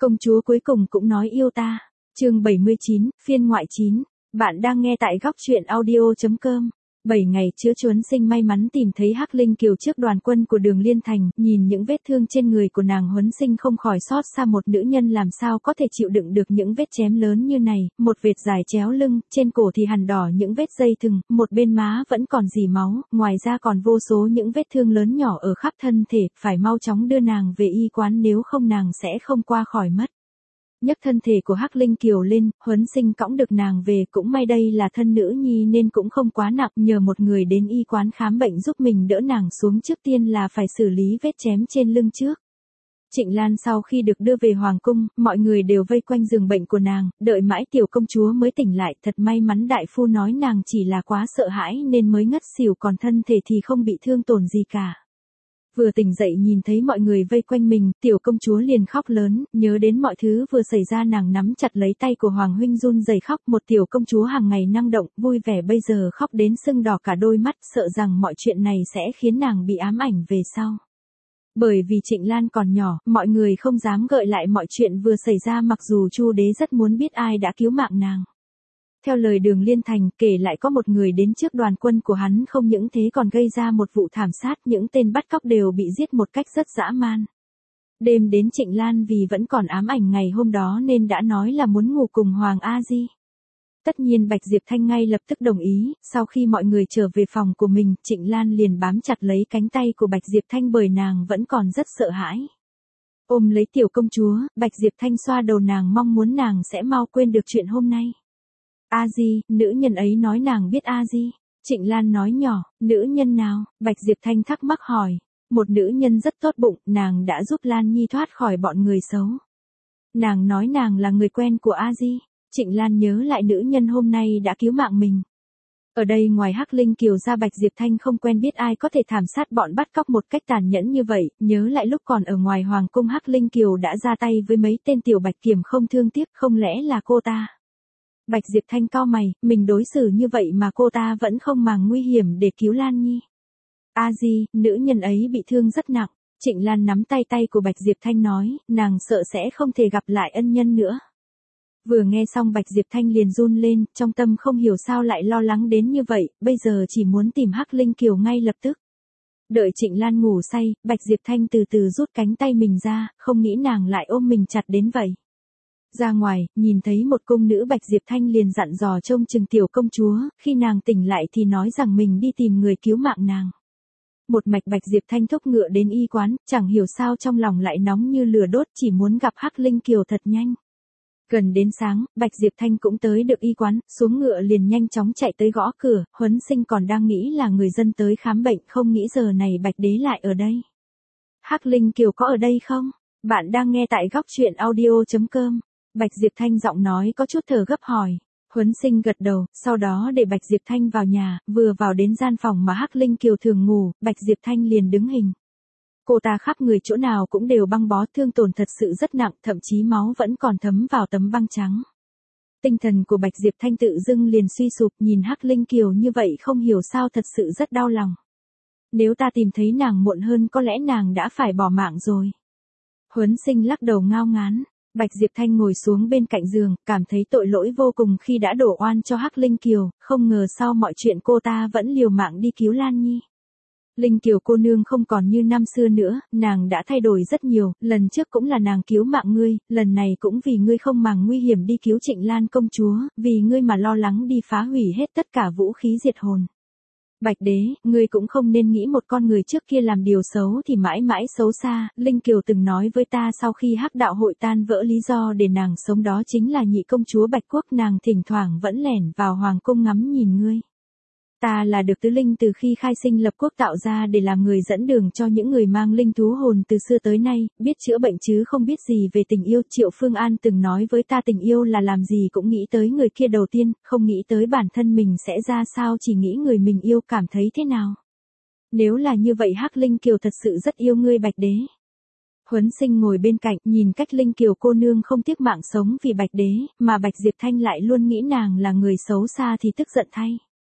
Công chúa cuối cùng cũng nói yêu ta. Chương 79, phiên ngoại 9. Bạn đang nghe tại góc truyện audio.com. 7 ngày chữa chuấn sinh may mắn tìm thấy Hắc Linh Kiều trước đoàn quân của Đường Liên Thành, nhìn những vết thương trên người của nàng Huấn Sinh không khỏi xót xa, một nữ nhân làm sao có thể chịu đựng được những vết chém lớn như này, một vệt dài chéo lưng, trên cổ thì hằn đỏ những vết dây thừng, một bên má vẫn còn rỉ máu, ngoài ra còn vô số những vết thương lớn nhỏ ở khắp thân thể, phải mau chóng đưa nàng về y quán nếu không nàng sẽ không qua khỏi mất. Nhấc thân thể của Hắc Linh Kiều lên, Huấn Sinh cõng được nàng về, cũng may đây là thân nữ nhi nên cũng không quá nặng, nhờ một người đến y quán khám bệnh giúp mình đỡ nàng xuống, trước tiên là phải xử lý vết chém trên lưng trước. Trịnh Lan sau khi được đưa về hoàng cung, mọi người đều vây quanh giường bệnh của nàng, đợi mãi tiểu công chúa mới tỉnh lại, thật may mắn đại phu nói nàng chỉ là quá sợ hãi nên mới ngất xỉu, còn thân thể thì không bị thương tổn gì cả. Vừa tỉnh dậy nhìn thấy mọi người vây quanh mình, tiểu công chúa liền khóc lớn, nhớ đến mọi thứ vừa xảy ra nàng nắm chặt lấy tay của Hoàng huynh run rẩy khóc, một tiểu công chúa hàng ngày năng động, vui vẻ bây giờ khóc đến sưng đỏ cả đôi mắt, sợ rằng mọi chuyện này sẽ khiến nàng bị ám ảnh về sau. Bởi vì Trịnh Lan còn nhỏ, mọi người không dám gợi lại mọi chuyện vừa xảy ra, mặc dù Chu đế rất muốn biết ai đã cứu mạng nàng. Theo lời Đường Liên Thành kể lại có một người đến trước đoàn quân của hắn, không những thế còn gây ra một vụ thảm sát, những tên bắt cóc đều bị giết một cách rất dã man. Đêm đến Trịnh Lan vì vẫn còn ám ảnh ngày hôm đó nên đã nói là muốn ngủ cùng Hoàng A Di. Tất nhiên Bạch Diệp Thanh ngay lập tức đồng ý, sau khi mọi người trở về phòng của mình, Trịnh Lan liền bám chặt lấy cánh tay của Bạch Diệp Thanh bởi nàng vẫn còn rất sợ hãi. Ôm lấy tiểu công chúa, Bạch Diệp Thanh xoa đầu nàng mong muốn nàng sẽ mau quên được chuyện hôm nay. A Di, nữ nhân ấy nói nàng biết A Di. Trịnh Lan nói nhỏ, nữ nhân nào? Bạch Diệp Thanh thắc mắc hỏi. Một nữ nhân rất tốt bụng, nàng đã giúp Lan Nhi thoát khỏi bọn người xấu. Nàng nói nàng là người quen của A Di. Trịnh Lan nhớ lại nữ nhân hôm nay đã cứu mạng mình. Ở đây ngoài Hắc Linh Kiều ra, Bạch Diệp Thanh không quen biết ai có thể thảm sát bọn bắt cóc một cách tàn nhẫn như vậy, nhớ lại lúc còn ở ngoài hoàng cung Hắc Linh Kiều đã ra tay với mấy tên tiểu bạch kiểm không thương tiếc, không lẽ là cô ta? Bạch Diệp Thanh cau mày, mình đối xử như vậy mà cô ta vẫn không màng nguy hiểm để cứu Lan Nhi. A Di, nữ nhân ấy bị thương rất nặng. Trịnh Lan nắm tay của Bạch Diệp Thanh nói, nàng sợ sẽ không thể gặp lại ân nhân nữa. Vừa nghe xong Bạch Diệp Thanh liền run lên, trong tâm không hiểu sao lại lo lắng đến như vậy, bây giờ chỉ muốn tìm Hắc Linh Kiều ngay lập tức. Đợi Trịnh Lan ngủ say, Bạch Diệp Thanh từ từ rút cánh tay mình ra, không nghĩ nàng lại ôm mình chặt đến vậy. Ra ngoài, nhìn thấy một cung nữ, Bạch Diệp Thanh liền dặn dò trông chừng tiểu công chúa, khi nàng tỉnh lại thì nói rằng mình đi tìm người cứu mạng nàng. Một mạch Bạch Diệp Thanh thúc ngựa đến y quán, chẳng hiểu sao trong lòng lại nóng như lửa đốt, chỉ muốn gặp Hắc Linh Kiều thật nhanh. Gần đến sáng, Bạch Diệp Thanh cũng tới được y quán, xuống ngựa liền nhanh chóng chạy tới gõ cửa, Huấn Sinh còn đang nghĩ là người dân tới khám bệnh, không nghĩ giờ này Bạch đế lại ở đây. Hắc Linh Kiều có ở đây không? Bạn đang nghe tại góc truyện audio.com. Bạch Diệp Thanh giọng nói có chút thở gấp hỏi. Huấn Sinh gật đầu, sau đó để Bạch Diệp Thanh vào nhà, vừa vào đến gian phòng mà Hắc Linh Kiều thường ngủ, Bạch Diệp Thanh liền đứng hình. Cô ta khắp người chỗ nào cũng đều băng bó, thương tổn thật sự rất nặng, thậm chí máu vẫn còn thấm vào tấm băng trắng. Tinh thần của Bạch Diệp Thanh tự dưng liền suy sụp, nhìn Hắc Linh Kiều như vậy không hiểu sao thật sự rất đau lòng. Nếu ta tìm thấy nàng muộn hơn có lẽ nàng đã phải bỏ mạng rồi. Huấn Sinh lắc đầu ngao ngán. Bạch Diệp Thanh ngồi xuống bên cạnh giường, cảm thấy tội lỗi vô cùng khi đã đổ oan cho Hắc Linh Kiều, không ngờ sau mọi chuyện cô ta vẫn liều mạng đi cứu Lan Nhi. Linh Kiều cô nương không còn như năm xưa nữa, nàng đã thay đổi rất nhiều, lần trước cũng là nàng cứu mạng ngươi, lần này cũng vì ngươi không màng nguy hiểm đi cứu Trịnh Lan công chúa, vì ngươi mà lo lắng đi phá hủy hết tất cả vũ khí diệt hồn. Bạch đế, ngươi cũng không nên nghĩ một con người trước kia làm điều xấu thì mãi mãi xấu xa, Linh Kiều từng nói với ta sau khi Hắc đạo hội tan vỡ lý do để nàng sống đó chính là nhị công chúa Bạch Quốc, nàng thỉnh thoảng vẫn lẻn vào hoàng cung ngắm nhìn ngươi. Ta là được tứ linh từ khi khai sinh lập quốc tạo ra để làm người dẫn đường cho những người mang linh thú hồn từ xưa tới nay, biết chữa bệnh chứ không biết gì về tình yêu. Triệu Phương An từng nói với ta tình yêu là làm gì cũng nghĩ tới người kia đầu tiên, không nghĩ tới bản thân mình sẽ ra sao, chỉ nghĩ người mình yêu cảm thấy thế nào. Nếu là như vậy Hắc Linh Kiều thật sự rất yêu ngươi Bạch đế. Huấn Sinh ngồi bên cạnh, nhìn cách Linh Kiều cô nương không tiếc mạng sống vì Bạch đế, mà Bạch Diệp Thanh lại luôn nghĩ nàng là người xấu xa thì tức giận thay.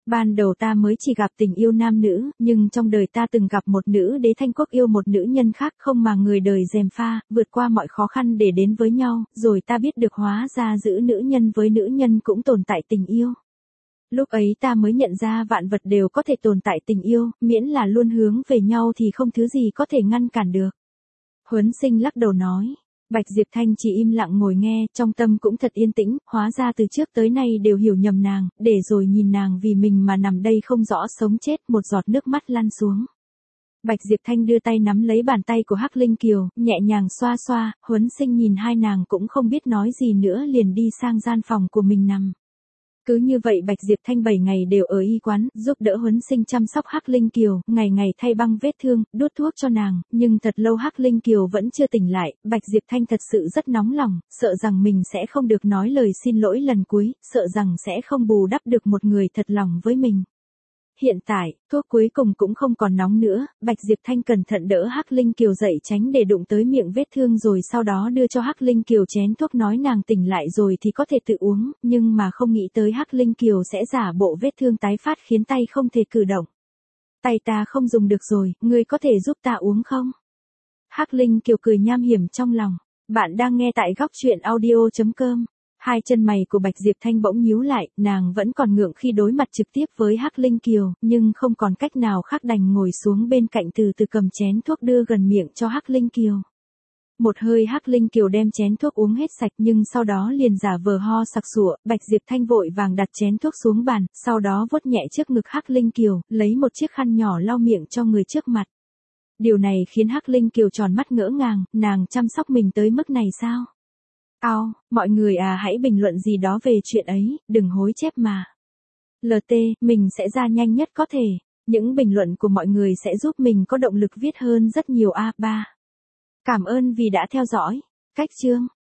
Ban đầu ta mới chỉ gặp tình yêu nam nữ, nhưng trong đời ta từng gặp một nữ đế Thanh Quốc yêu một nữ nhân khác không mà người đời gièm pha, vượt qua mọi khó khăn để đến với nhau, rồi ta biết được hóa ra giữa nữ nhân với nữ nhân cũng tồn tại tình yêu. Lúc ấy ta mới nhận ra vạn vật đều có thể tồn tại tình yêu, miễn là luôn hướng về nhau thì không thứ gì có thể ngăn cản được. Huấn Sinh lắc đầu nói. Bạch Diệp Thanh chỉ im lặng ngồi nghe, trong tâm cũng thật yên tĩnh, hóa ra từ trước tới nay đều hiểu nhầm nàng, để rồi nhìn nàng vì mình mà nằm đây không rõ sống chết, một giọt nước mắt lăn xuống. Bạch Diệp Thanh đưa tay nắm lấy bàn tay của Hắc Linh Kiều, nhẹ nhàng xoa xoa, Huấn Sinh nhìn hai nàng cũng không biết nói gì nữa liền đi sang gian phòng của mình nằm. Cứ như vậy Bạch Diệp Thanh 7 ngày đều ở y quán, giúp đỡ Huấn Sinh chăm sóc Hắc Linh Kiều, ngày ngày thay băng vết thương, đút thuốc cho nàng, nhưng thật lâu Hắc Linh Kiều vẫn chưa tỉnh lại, Bạch Diệp Thanh thật sự rất nóng lòng, sợ rằng mình sẽ không được nói lời xin lỗi lần cuối, sợ rằng sẽ không bù đắp được một người thật lòng với mình. Hiện tại, thuốc cuối cùng cũng không còn nóng nữa, Bạch Diệp Thanh cẩn thận đỡ Hắc Linh Kiều dậy tránh để đụng tới miệng vết thương rồi sau đó đưa cho Hắc Linh Kiều chén thuốc nói nàng tỉnh lại rồi thì có thể tự uống, nhưng mà không nghĩ tới Hắc Linh Kiều sẽ giả bộ vết thương tái phát khiến tay không thể cử động. Tay ta không dùng được rồi, ngươi có thể giúp ta uống không? Hắc Linh Kiều cười nham hiểm trong lòng. Bạn đang nghe tại góc truyện audio.com. Hai chân mày của Bạch Diệp Thanh bỗng nhíu lại, nàng vẫn còn ngượng khi đối mặt trực tiếp với Hắc Linh Kiều, nhưng không còn cách nào khác đành ngồi xuống bên cạnh từ từ cầm chén thuốc đưa gần miệng cho Hắc Linh Kiều. Một hơi Hắc Linh Kiều đem chén thuốc uống hết sạch nhưng sau đó liền giả vờ ho sặc sụa, Bạch Diệp Thanh vội vàng đặt chén thuốc xuống bàn, sau đó vuốt nhẹ trước ngực Hắc Linh Kiều, lấy một chiếc khăn nhỏ lau miệng cho người trước mặt. Điều này khiến Hắc Linh Kiều tròn mắt ngỡ ngàng, nàng chăm sóc mình tới mức này sao? Ao, mọi người hãy bình luận gì đó về chuyện ấy, đừng hối chép mà. LT, mình sẽ ra nhanh nhất có thể. Những bình luận của mọi người sẽ giúp mình có động lực viết hơn rất nhiều A3. Cảm ơn vì đã theo dõi. Cách chương